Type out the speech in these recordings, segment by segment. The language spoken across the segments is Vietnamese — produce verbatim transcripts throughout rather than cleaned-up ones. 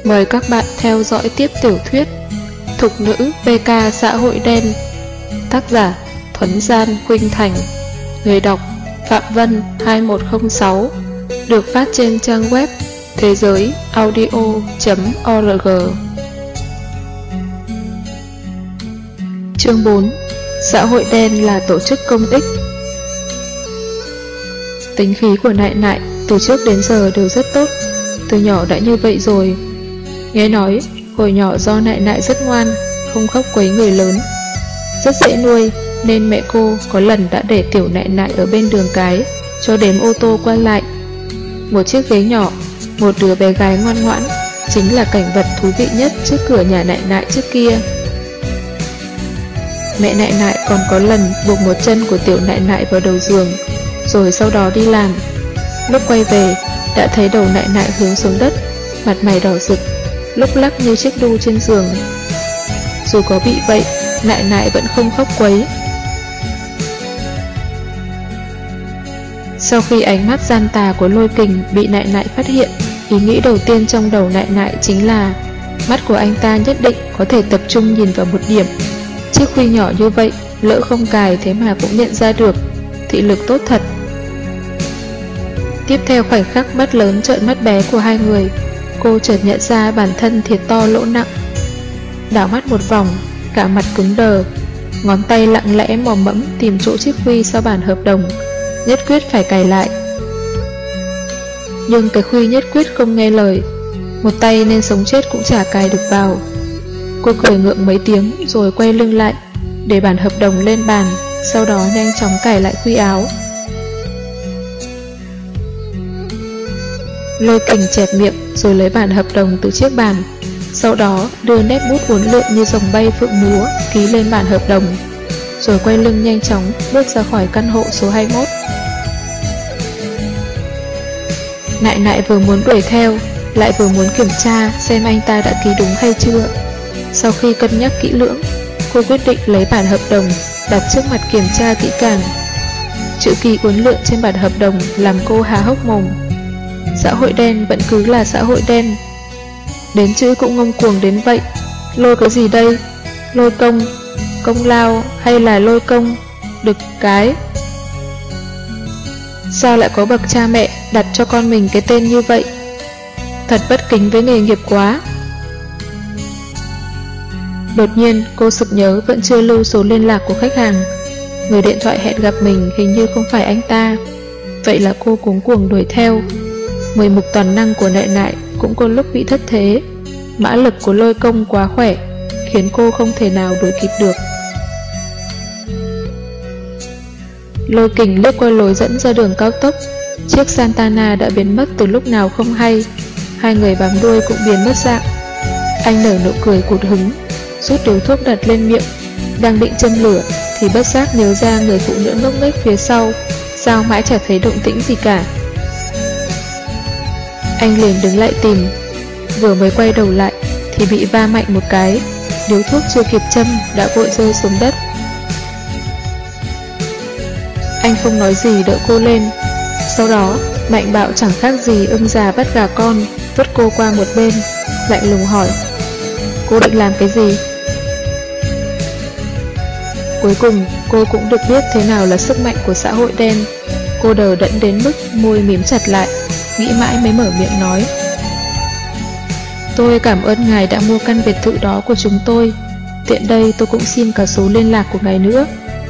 Mời các bạn theo dõi tiếp tiểu thuyết Thục nữ pê ca xã hội đen. Tác giả Thuấn Gian Khuynh Thành. Người đọc Phạm Vân hai một không sáu. Được phát trên trang web thế giới audio chấm org. Chương bốn. Xã hội đen là tổ chức công ích. Tính khí của Nại Nại từ trước đến giờ đều rất tốt, từ nhỏ đã như vậy rồi. Nghe nói hồi nhỏ do Nại Nại rất ngoan, không khóc quấy người lớn, rất dễ nuôi, nên mẹ cô có lần đã để tiểu Nại Nại ở bên đường cái cho đếm ô tô qua lại. Một chiếc ghế nhỏ, một đứa bé gái ngoan ngoãn chính là cảnh vật thú vị nhất trước cửa nhà Nại Nại trước kia. Mẹ Nại Nại còn có lần buộc một chân của tiểu Nại Nại vào đầu giường, rồi sau đó đi làm. Lúc quay về đã thấy đầu Nại Nại hướng xuống đất, mặt mày đỏ rực, lúc lắc như chiếc đu trên giường. Dù có bị vậy, Nại Nại vẫn không khóc quấy. Sau khi ánh mắt gian tà của Lôi Kình bị Nại Nại phát hiện, ý nghĩ đầu tiên trong đầu Nại Nại chính là mắt của anh ta nhất định có thể tập trung nhìn vào một điểm. Chiếc khuy nhỏ như vậy, lỡ không cài thế mà cũng nhận ra được, thị lực tốt thật. Tiếp theo khoảnh khắc mắt lớn trợn mắt bé của hai người, cô chợt nhận ra bản thân thiệt to lỗ nặng. Đảo mắt một vòng, cả mặt cứng đờ, ngón tay lặng lẽ mò mẫm tìm chỗ chiếc khuy sau bản hợp đồng, nhất quyết phải cài lại. Nhưng cái khuy nhất quyết không nghe lời, một tay nên sống chết cũng chả cài được vào. Cô cười ngượng mấy tiếng rồi quay lưng lại, để bản hợp đồng lên bàn, sau đó nhanh chóng cài lại khuy áo. Lôi Kình chẹp miệng rồi lấy bản hợp đồng từ chiếc bàn, sau đó đưa nét bút uốn lượn như rồng bay phượng múa ký lên bản hợp đồng, rồi quay lưng nhanh chóng bước ra khỏi căn hộ số hai mươi mốt. Nại Nại vừa muốn đuổi theo, lại vừa muốn kiểm tra xem anh ta đã ký đúng hay chưa. Sau khi cân nhắc kỹ lưỡng, cô quyết định lấy bản hợp đồng đặt trước mặt kiểm tra kỹ càng. Chữ ký uốn lượn trên bản hợp đồng làm cô há hốc mồm. Xã hội đen vẫn cứ là xã hội đen, đến chữ cũng ngông cuồng đến vậy. Lôi cái gì đây? Lôi công, công lao hay là lôi công, đực cái? Sao lại có bậc cha mẹ đặt cho con mình cái tên như vậy? Thật bất kính với nghề nghiệp quá. Đột nhiên cô sực nhớ vẫn chưa lưu số liên lạc của khách hàng. Người điện thoại hẹn gặp mình hình như không phải anh ta. Vậy là cô cuống cuồng đuổi theo. Mười mục toàn năng của Nại Nại cũng có lúc bị thất thế. Mã lực của Lôi Công quá khỏe, khiến cô không thể nào đuổi kịp được. Lôi Kình lướt qua lối dẫn ra đường cao tốc. Chiếc Santana đã biến mất từ lúc nào không hay. Hai người bám đuôi cũng biến mất dạng. Anh nở nụ cười cụt hứng, rút điếu thuốc đặt lên miệng, đang định châm lửa thì bất giác nhớ ra người phụ nữ ngốc nghếch phía sau, sao mãi chả thấy động tĩnh gì cả. Anh liền đứng lại tìm, vừa mới quay đầu lại thì bị va mạnh một cái, điếu thuốc chưa kịp châm đã vội rơi xuống đất. Anh không nói gì đỡ cô lên, sau đó mạnh bạo chẳng khác gì ưng già bắt gà con, vứt cô qua một bên, lạnh lùng hỏi: cô định làm cái gì? Cuối cùng cô cũng được biết thế nào là sức mạnh của xã hội đen. Cô đờ đẫn đến mức môi mím chặt lại, nghĩ mãi mới mở miệng nói: tôi cảm ơn ngài đã mua căn biệt thự đó của chúng tôi. Tiện đây tôi cũng xin cả số liên lạc của ngài nữa.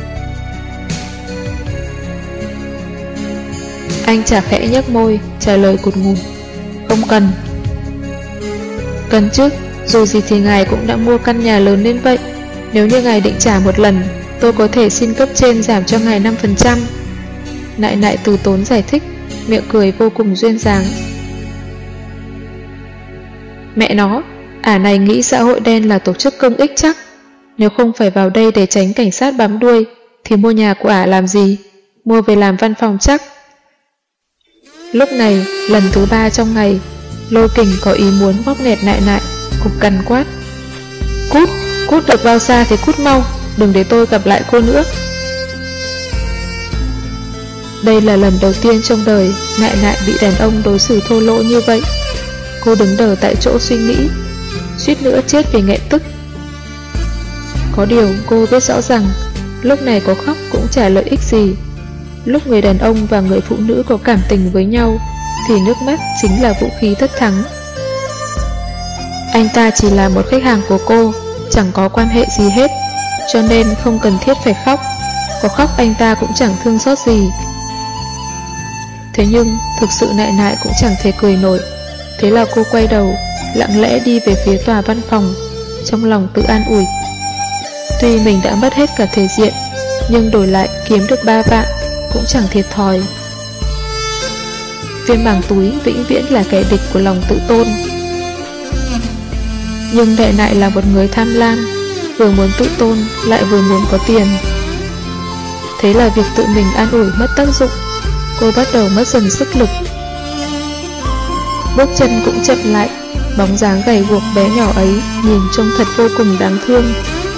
Anh chả khẽ nhếch môi, trả lời cụt ngùn: không cần. Cần chứ, dù gì thì ngài cũng đã mua căn nhà lớn đến vậy. Nếu như ngài định trả một lần, tôi có thể xin cấp trên giảm cho ngài năm phần trăm. Nại Nại từ tốn giải thích, miệng cười vô cùng duyên dáng. Mẹ nó, ả này nghĩ xã hội đen là tổ chức công ích chắc. Nếu không phải vào đây để tránh cảnh sát bám đuôi thì mua nhà của ả làm gì? Mua về làm văn phòng chắc. Lúc này, lần thứ ba trong ngày, Lôi Kình có ý muốn bóp nghẹt Nại Nại, cục cằn quát: cút, cút được bao xa thì cút mau, đừng để tôi gặp lại cô nữa. Đây là lần đầu tiên trong đời Nại Nại bị đàn ông đối xử thô lỗ như vậy. Cô đứng đờ tại chỗ suy nghĩ, suýt nữa chết vì nghẹn tức. Có điều cô biết rõ rằng lúc này có khóc cũng chả lợi ích gì. Lúc người đàn ông và người phụ nữ có cảm tình với nhau thì nước mắt chính là vũ khí tất thắng. Anh ta chỉ là một khách hàng của cô, chẳng có quan hệ gì hết, cho nên không cần thiết phải khóc. Có khóc anh ta cũng chẳng thương xót gì. Thế nhưng thực sự Nại Nại cũng chẳng thể cười nổi. Thế là cô quay đầu, lặng lẽ đi về phía tòa văn phòng, trong lòng tự an ủi. Tuy mình đã mất hết cả thể diện, nhưng đổi lại kiếm được ba vạn cũng chẳng thiệt thòi. Viên bảng túi vĩnh viễn là kẻ địch của lòng tự tôn. Nhưng Nại Nại là một người tham lam, vừa muốn tự tôn lại vừa muốn có tiền. Thế là việc tự mình an ủi mất tác dụng, cô bắt đầu mất dần sức lực. Bước chân cũng chậm lại, bóng dáng gầy guộc bé nhỏ ấy nhìn trông thật vô cùng đáng thương.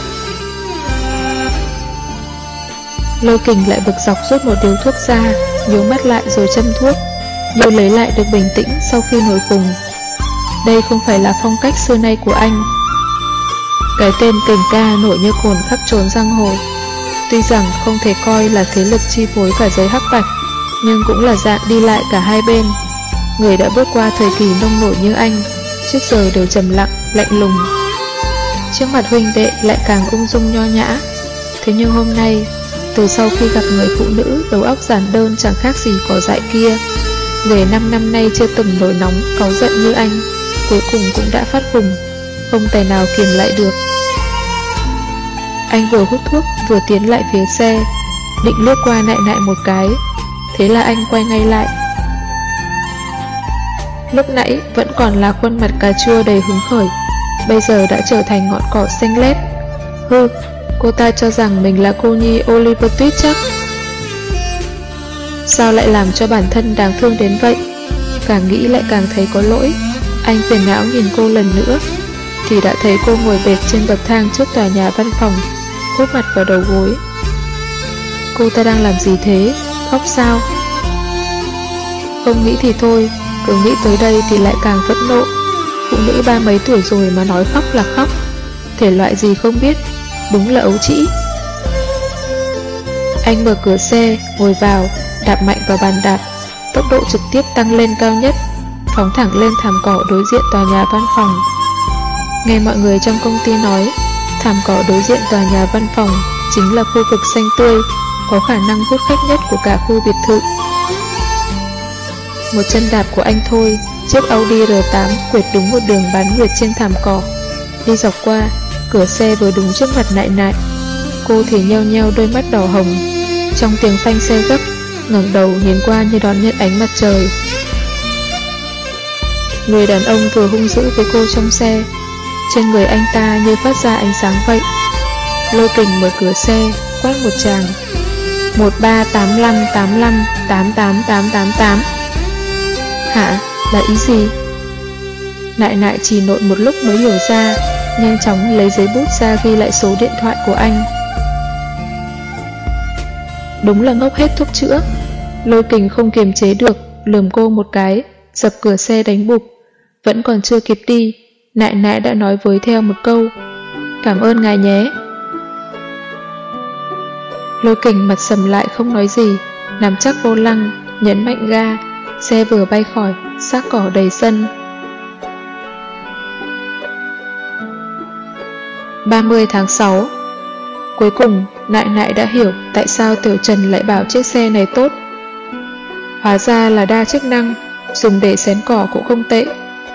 Lôi Kình lại bực dọc rút một điếu thuốc ra, nhíu mắt lại rồi châm thuốc, như lấy lại được bình tĩnh sau khi nổi khùng. Đây không phải là phong cách xưa nay của anh. Cái tên Kình ca nổi như cồn khắp trốn giang hồ, tuy rằng không thể coi là thế lực chi phối cả giới hắc bạch, nhưng cũng là dạng đi lại cả hai bên. Người đã bước qua thời kỳ nông nổi như anh, trước giờ đều trầm lặng, lạnh lùng. Trước mặt huynh đệ lại càng ung dung nho nhã. Thế nhưng hôm nay, từ sau khi gặp người phụ nữ đầu óc giản đơn chẳng khác gì cỏ dại kia, người năm năm nay chưa từng nổi nóng, cáu giận như anh, cuối cùng cũng đã phát khùng, không tài nào kiềm lại được. Anh vừa hút thuốc vừa tiến lại phía xe, định lướt qua Nại Nại một cái. Thế là anh quay ngay lại. Lúc nãy vẫn còn là khuôn mặt cà chua đầy hứng khởi, bây giờ đã trở thành ngọn cỏ xanh lét. Hư, cô ta cho rằng mình là cô nhi Oliver Twist chắc. Sao lại làm cho bản thân đáng thương đến vậy? Càng nghĩ lại càng thấy có lỗi. Anh phiền não nhìn cô lần nữa, thì đã thấy cô ngồi bệt trên bậc thang trước tòa nhà văn phòng, úp mặt vào đầu gối. Cô ta đang làm gì thế? Khóc sao? Không nghĩ thì thôi, cứ nghĩ tới đây thì lại càng phẫn nộ. Phụ nữ ba mấy tuổi rồi mà nói khóc là khóc, thể loại gì không biết, đúng là ấu trĩ. Anh mở cửa xe, ngồi vào, đạp mạnh vào bàn đạp, tốc độ trực tiếp tăng lên cao nhất, phóng thẳng lên thảm cỏ đối diện tòa nhà văn phòng. Nghe mọi người trong công ty nói, thảm cỏ đối diện tòa nhà văn phòng chính là khu vực xanh tươi, có khả năng hút khách nhất của cả khu biệt thự. Một chân đạp của anh thôi, chiếc Audi R tám quệt đúng một đường bán nguyệt trên thảm cỏ. Đi dọc qua, cửa xe vừa đúng trước mặt Nại Nại. Cô thì nheo nheo đôi mắt đỏ hồng, trong tiếng phanh xe gấp, ngẩng đầu nhìn qua như đón nhận ánh mặt trời. Người đàn ông vừa hung dữ với cô trong xe, trên người anh ta như phát ra ánh sáng vậy. Lôi Kình mở cửa xe, quát một tràng: một ba tám lăm tám lăm tám tám tám tám tám. Hả? Là ý gì? Nại Nại chỉ nộn một lúc mới hiểu ra, nhanh chóng lấy giấy bút ra ghi lại số điện thoại của anh. Đúng là ngốc hết thuốc chữa. Lôi Kình không kiềm chế được, lườm cô một cái, dập cửa xe đánh bụp. Vẫn còn chưa kịp đi, Nại Nại đã nói với theo một câu: cảm ơn ngài nhé. Lôi Kình mặt sầm lại không nói gì, nắm chắc vô lăng, nhấn mạnh ga. Xe vừa bay khỏi, xác cỏ đầy sân. ba mươi tháng sáu. Cuối cùng, Nại Nại đã hiểu tại sao Tiểu Trần lại bảo chiếc xe này tốt. Hóa ra là đa chức năng, dùng để xén cỏ cũng không tệ.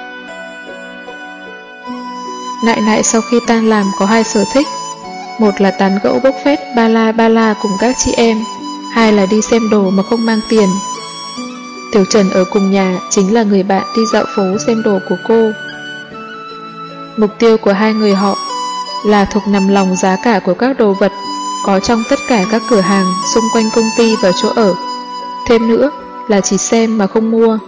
Nại Nại sau khi tan làm có hai sở thích. Một là tán gẫu bốc phét ba la ba la cùng các chị em, hai là đi xem đồ mà không mang tiền. Tiểu Trần ở cùng nhà chính là người bạn đi dạo phố xem đồ của cô. Mục tiêu của hai người họ là thuộc nằm lòng giá cả của các đồ vật có trong tất cả các cửa hàng xung quanh công ty và chỗ ở. Thêm nữa là chỉ xem mà không mua.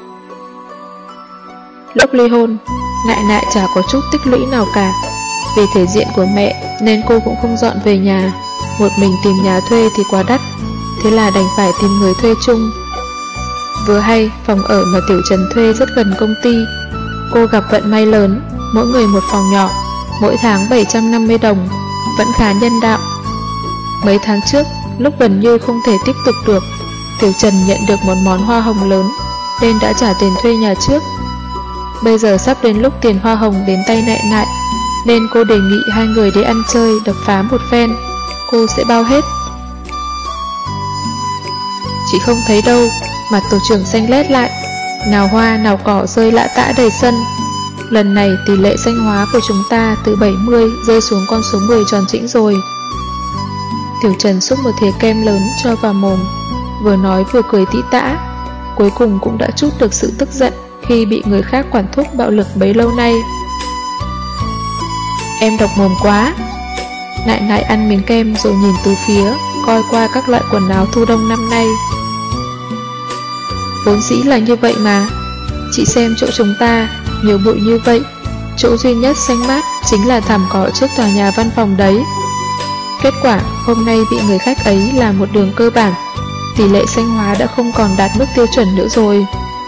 Lúc ly hôn, Nại Nại chả có chút tích lũy nào cả. Vì thể diện của mẹ nên cô cũng không dọn về nhà, một mình tìm nhà thuê thì quá đắt, thế là đành phải tìm người thuê chung. Vừa hay phòng ở mà Tiểu Trần thuê rất gần công ty, Cô gặp vận may lớn, mỗi người một phòng nhỏ, mỗi tháng bảy trăm năm mươi đồng, vẫn khá nhân đạo. Mấy tháng trước, lúc gần như không thể tiếp tục được, Tiểu Trần nhận được một món hoa hồng lớn, nên đã trả tiền thuê nhà trước. Bây giờ sắp đến lúc tiền hoa hồng đến tay Nại Nại, nên cô đề nghị hai người đi ăn chơi đập phá một phen, cô sẽ bao hết. Chị không thấy đâu, mặt tổ trưởng xanh lét lại, nào hoa nào cỏ rơi lạ tã đầy sân. Lần này tỷ lệ xanh hóa của chúng ta từ bảy mươi rơi xuống con số mười tròn chỉnh rồi. Tiểu Trần xúc một thìa kem lớn cho vào mồm, vừa nói vừa cười tĩ tã, cuối cùng cũng đã trút được sự tức giận khi bị người khác quản thúc bạo lực bấy lâu nay. Em độc mồm quá. Nại Nại ăn miếng kem rồi nhìn từ phía, coi qua các loại quần áo thu đông năm nay. Vốn dĩ là như vậy mà. Chị xem chỗ chúng ta, nhiều bụi như vậy, chỗ duy nhất xanh mát chính là thảm cỏ trước tòa nhà văn phòng đấy. Kết quả hôm nay bị người khách ấy làm một đường cơ bản, tỷ lệ xanh hóa đã không còn đạt mức tiêu chuẩn nữa rồi.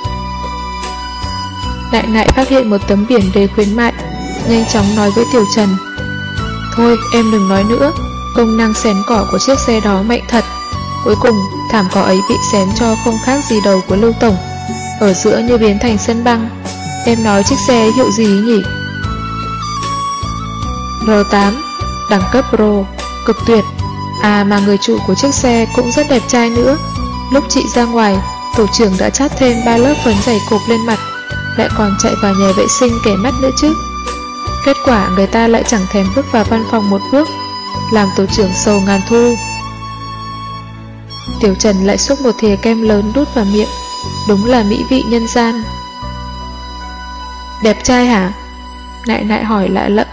Nại Nại phát hiện một tấm biển đề khuyến mại, nhanh chóng nói với Tiểu Trần: Thôi em đừng nói nữa, công năng xén cỏ của chiếc xe đó mạnh thật. Cuối cùng thảm cỏ ấy bị xén cho không khác gì đầu của Lưu Tổng, ở giữa như biến thành sân băng. Em nói chiếc xe ấy hiệu gì nhỉ? R tám, đẳng cấp Pro, cực tuyệt. À mà người chủ của chiếc xe cũng rất đẹp trai nữa. Lúc chị ra ngoài, tổ trưởng đã chát thêm ba lớp phấn dày cộp lên mặt, lại còn chạy vào nhà vệ sinh kẻ mắt nữa chứ. Kết quả người ta lại chẳng thèm bước vào văn phòng một bước, làm tổ trưởng sầu ngàn thu. Tiểu Trần lại xúc một thìa kem lớn đút vào miệng, đúng là mỹ vị nhân gian. Đẹp trai hả? Nại Nại hỏi lạ lẫm.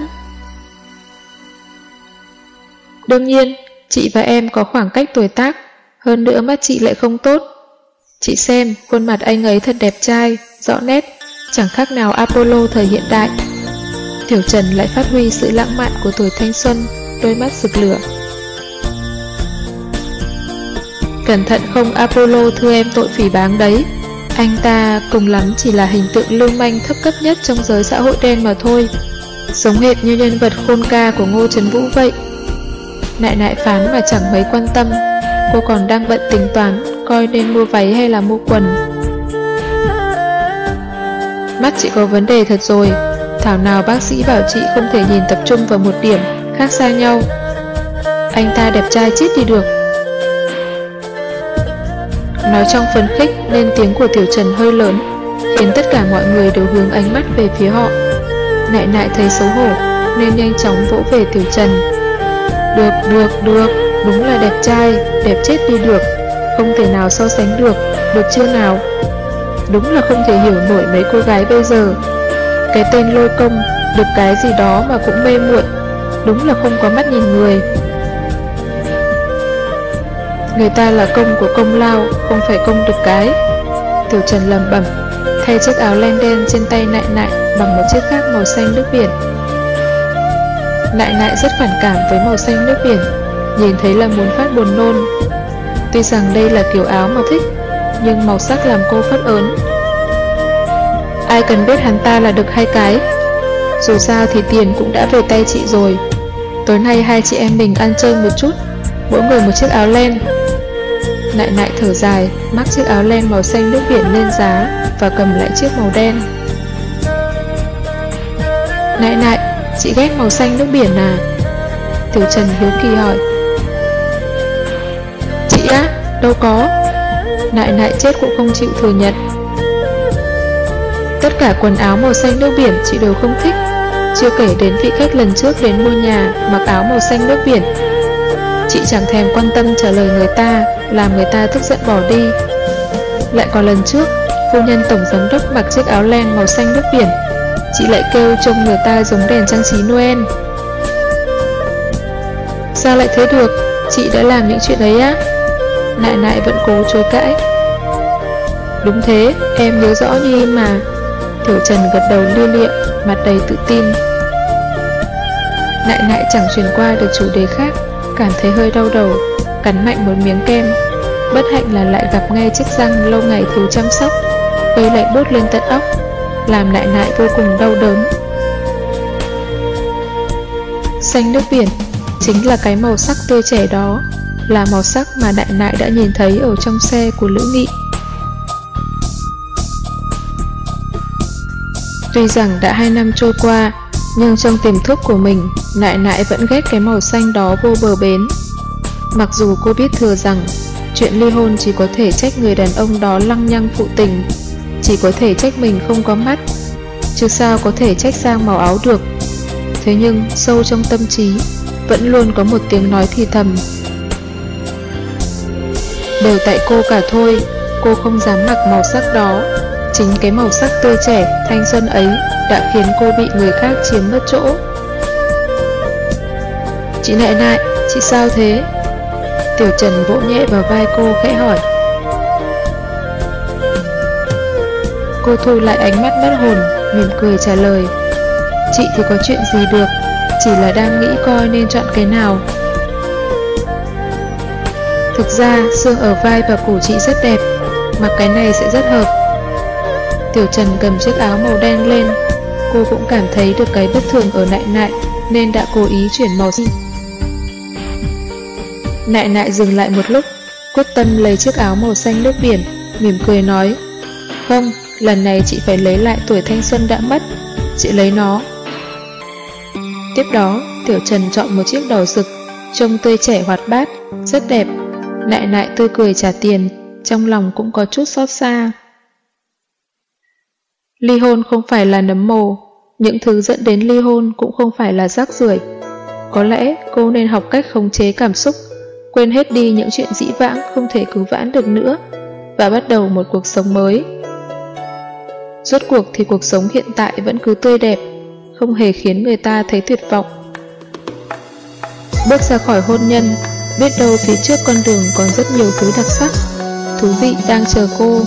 Đương nhiên, chị và em có khoảng cách tuổi tác, hơn nữa mắt chị lại không tốt. Chị xem, khuôn mặt anh ấy thật đẹp trai, rõ nét, chẳng khác nào Apollo thời hiện đại. Tiểu Trần lại phát huy sự lãng mạn của tuổi thanh xuân, đôi mắt rực lửa. Cẩn thận không Apollo thưa em tội phỉ báng đấy. Anh ta cùng lắm chỉ là hình tượng lưu manh thấp cấp nhất trong giới xã hội đen mà thôi, giống hệt như nhân vật khôn ca của Ngô Trấn Vũ vậy. Nại Nại phán mà chẳng mấy quan tâm, cô còn đang bận tính toán coi nên mua váy hay là mua quần. Mắt chị có vấn đề thật rồi, thảo nào bác sĩ bảo chị không thể nhìn tập trung vào một điểm, khác xa nhau. Anh ta đẹp trai chết đi được. Nói trong phấn khích nên tiếng của Tiểu Trần hơi lớn, khiến tất cả mọi người đều hướng ánh mắt về phía họ. Nại Nại thấy xấu hổ nên nhanh chóng vỗ về Tiểu Trần. Được, được, được, đúng là đẹp trai, đẹp chết đi được, không thể nào so sánh được, được chưa nào? Đúng là không thể hiểu nổi mấy cô gái bây giờ. Cái tên Lôi Công, được cái gì đó mà cũng mê muội, đúng là không có mắt nhìn người. Người ta là công của công lao, không phải công được cái. Tiểu Trần lẩm bẩm, thay chiếc áo len đen trên tay Nại Nại bằng một chiếc khác màu xanh nước biển. Nại Nại rất phản cảm với màu xanh nước biển, nhìn thấy là muốn phát buồn nôn. Tuy rằng đây là kiểu áo mà thích, nhưng màu sắc làm cô phất ớn. Ai cần biết hắn ta là được hai cái. Dù sao thì tiền cũng đã về tay chị rồi. Tối nay hai chị em mình ăn chơi một chút, mỗi người một chiếc áo len. Nại Nại thở dài, mắc chiếc áo len màu xanh nước biển lên giá và cầm lại chiếc màu đen. Nại Nại, chị ghét màu xanh nước biển à? Tiểu Trần hiếu kỳ hỏi. Chị á? Đâu có. Nại Nại chết cũng không chịu thừa nhận. Tất cả quần áo màu xanh nước biển chị đều không thích, chưa kể đến vị khách lần trước đến mua nhà mặc áo màu xanh nước biển. Chị chẳng thèm quan tâm trả lời người ta, làm người ta tức giận bỏ đi. Lại còn lần trước, phu nhân tổng giám đốc mặc chiếc áo len màu xanh nước biển, chị lại kêu trông người ta giống đèn trang trí Noel. Sao lại thế được? Chị đã làm những chuyện ấy á? Nại Nại vẫn cố chối cãi. Đúng thế, em nhớ rõ như in mà. Tiểu Trần gật đầu lia lịa, mặt đầy tự tin. Nại Nại chẳng chuyển qua được chủ đề khác, cảm thấy hơi đau đầu, cắn mạnh một miếng kem. Bất hạnh là lại gặp ngay chiếc răng lâu ngày thiếu chăm sóc, gây lại bốt lên tận óc. làm nại nại vô cùng đau đớn. Xanh nước biển chính là cái màu sắc tươi trẻ đó, là màu sắc mà nại nại đã nhìn thấy ở trong xe của Lữ Nghị. Tuy rằng đã hai năm trôi qua, nhưng trong tiềm thức của mình, nại nại vẫn ghét cái màu xanh đó vô bờ bến. Mặc dù cô biết thừa rằng chuyện ly hôn chỉ có thể trách người đàn ông đó lăng nhăng phụ tình, chỉ có thể trách mình không có mắt, chứ sao có thể trách sang màu áo được. Thế nhưng sâu trong tâm trí vẫn luôn có một tiếng nói thì thầm: đều tại cô cả thôi, cô không dám mặc màu sắc đó. Chính cái màu sắc tươi trẻ, thanh xuân ấy đã khiến cô bị người khác chiếm mất chỗ. Chị Nại Nại, chị sao thế? Tiểu Trần vỗ nhẹ vào vai cô khẽ hỏi. Cô thu lại ánh mắt mất hồn, mỉm cười trả lời: chị thì có chuyện gì được, chỉ là đang nghĩ coi nên chọn cái nào. Thực ra xương ở vai và cổ chị rất đẹp, mặc cái này sẽ rất hợp. Tiểu Trần cầm chiếc áo màu đen lên. Cô cũng cảm thấy được cái bất thường ở Nại Nại, nên đã cố ý chuyển màu xanh. Nại Nại dừng lại một lúc, quyết tâm lấy chiếc áo màu xanh nước biển, mỉm cười nói: không, lần này chị phải lấy lại tuổi thanh xuân đã mất, chị lấy nó. Tiếp đó, Tiểu Trần chọn một chiếc đỏ rực, trông tươi trẻ hoạt bát, rất đẹp. Nại Nại tươi cười trả tiền, trong lòng cũng có chút xót xa. Ly hôn không phải là nấm mồ, những thứ dẫn đến ly hôn cũng không phải là rác rưởi. Có lẽ cô nên học cách khống chế cảm xúc, quên hết đi những chuyện dĩ vãng không thể cứu vãn được nữa, và bắt đầu một cuộc sống mới. Rốt cuộc thì cuộc sống hiện tại vẫn cứ tươi đẹp, không hề khiến người ta thấy tuyệt vọng. Bước ra khỏi hôn nhân, biết đâu phía trước con đường còn rất nhiều thứ đặc sắc, thú vị đang chờ cô.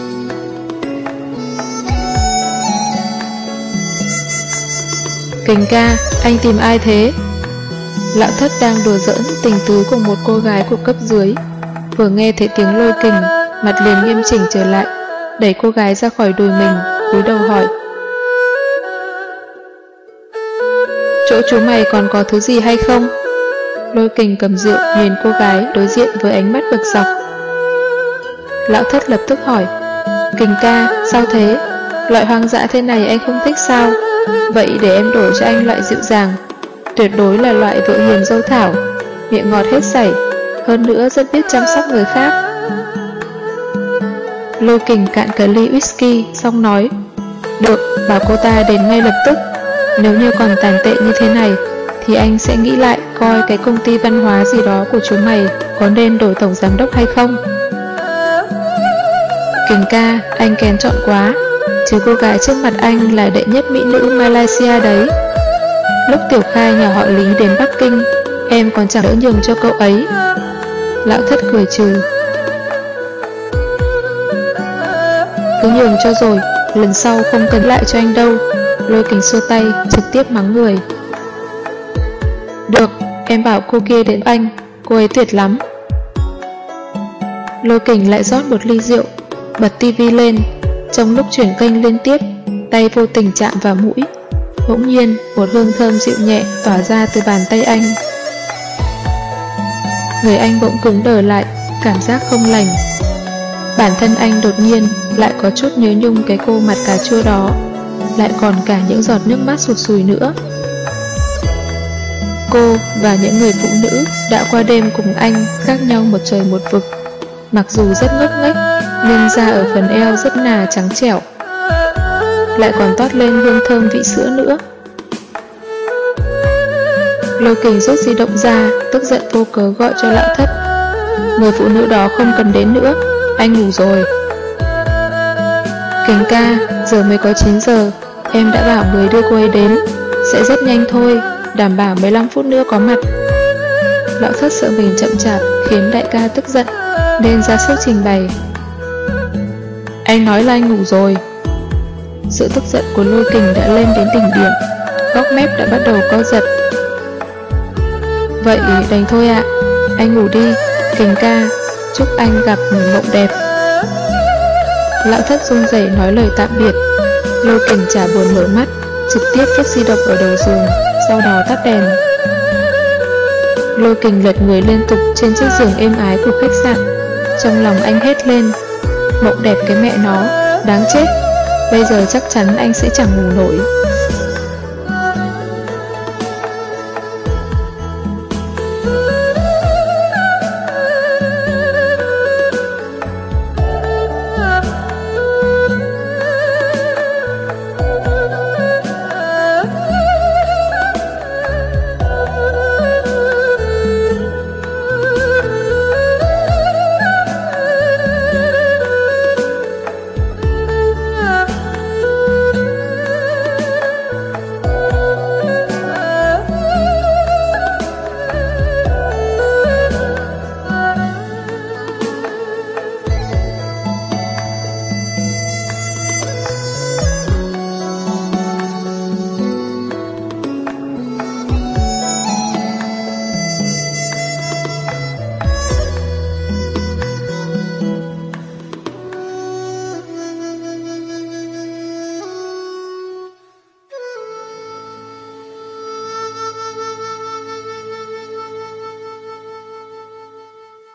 Kình ca, anh tìm ai thế? Lão Thất đang đùa giỡn tình tứ cùng một cô gái của cấp dưới. Vừa nghe thấy tiếng Lôi Kình, mặt liền nghiêm chỉnh trở lại, đẩy cô gái ra khỏi đùi mình, cúi đầu hỏi: chỗ chú mày còn có thứ gì hay không? Lôi Kình cầm rượu nhìn cô gái đối diện với ánh mắt bực dọc. Lão Thất lập tức hỏi: Kình ca, sao thế? Loại hoang dã thế này anh không thích sao? Vậy để em đổi cho anh loại dịu dàng, tuyệt đối là loại vợ hiền dâu thảo, miệng ngọt hết sảy, hơn nữa rất biết chăm sóc người khác. Lôi Kình cạn cái ly whisky xong nói: được, bảo cô ta đến ngay lập tức. Nếu như còn tàn tệ như thế này thì anh sẽ nghĩ lại coi cái công ty văn hóa gì đó của chúng mày có nên đổi tổng giám đốc hay không. Kình ca, anh kén chọn quá, chứ cô gái trước mặt anh là đệ nhất mỹ nữ Malaysia đấy. Lúc Tiểu Khai nhà họ Lý đến Bắc Kinh, em còn chẳng đỡ nhường cho cậu ấy. Lão Thất cười trừ: cứ nhường cho rồi, lần sau không cần lại cho anh đâu. Lôi Kình xua tay, trực tiếp mắng người: được, em bảo cô kia đến anh, cô ấy tuyệt lắm. Lôi Kình lại rót một ly rượu, bật tivi lên. Trong lúc chuyển kênh liên tiếp, tay vô tình chạm vào mũi. Bỗng nhiên, một hương thơm dịu nhẹ tỏa ra từ bàn tay anh. Người anh bỗng cứng đờ lại, cảm giác không lành. Bản thân anh đột nhiên lại có chút nhớ nhung cái cô mặt cà chua đó, lại còn cả những giọt nước mắt sụt sùi nữa. Cô và những người phụ nữ đã qua đêm cùng anh khác nhau một trời một vực. Mặc dù rất ngốc nghếch, nhưng da ở phần eo rất nà trắng trẻo, lại còn toát lên hương thơm vị sữa nữa. Lôi Kình rút di động ra, tức giận vô cớ gọi cho Lão Thất: người phụ nữ đó không cần đến nữa, anh ngủ rồi. Kình ca, giờ mới có chín giờ, em đã bảo người đưa cô ấy đến, sẽ rất nhanh thôi, đảm bảo mười lăm phút nữa có mặt. Lão Thất sợ mình chậm chạp khiến đại ca tức giận, nên ra sức trình bày: anh nói là anh ngủ rồi. Sự tức giận của Lôi Kình đã lên đến đỉnh điểm, góc mép đã bắt đầu co giật. Vậy đành thôi ạ, anh ngủ đi, Kình ca, chúc anh gặp một mộng đẹp. Lão Thất run rẩy nói lời tạm biệt. Lôi Kình chả buồn mở mắt, trực tiếp vứt di động ở đầu giường, sau đó tắt đèn. Lôi Kình lật người liên tục trên chiếc giường êm ái của khách sạn. Trong lòng anh hét lên, mộng đẹp cái mẹ nó, đáng chết. Bây giờ chắc chắn anh sẽ chẳng ngủ nổi.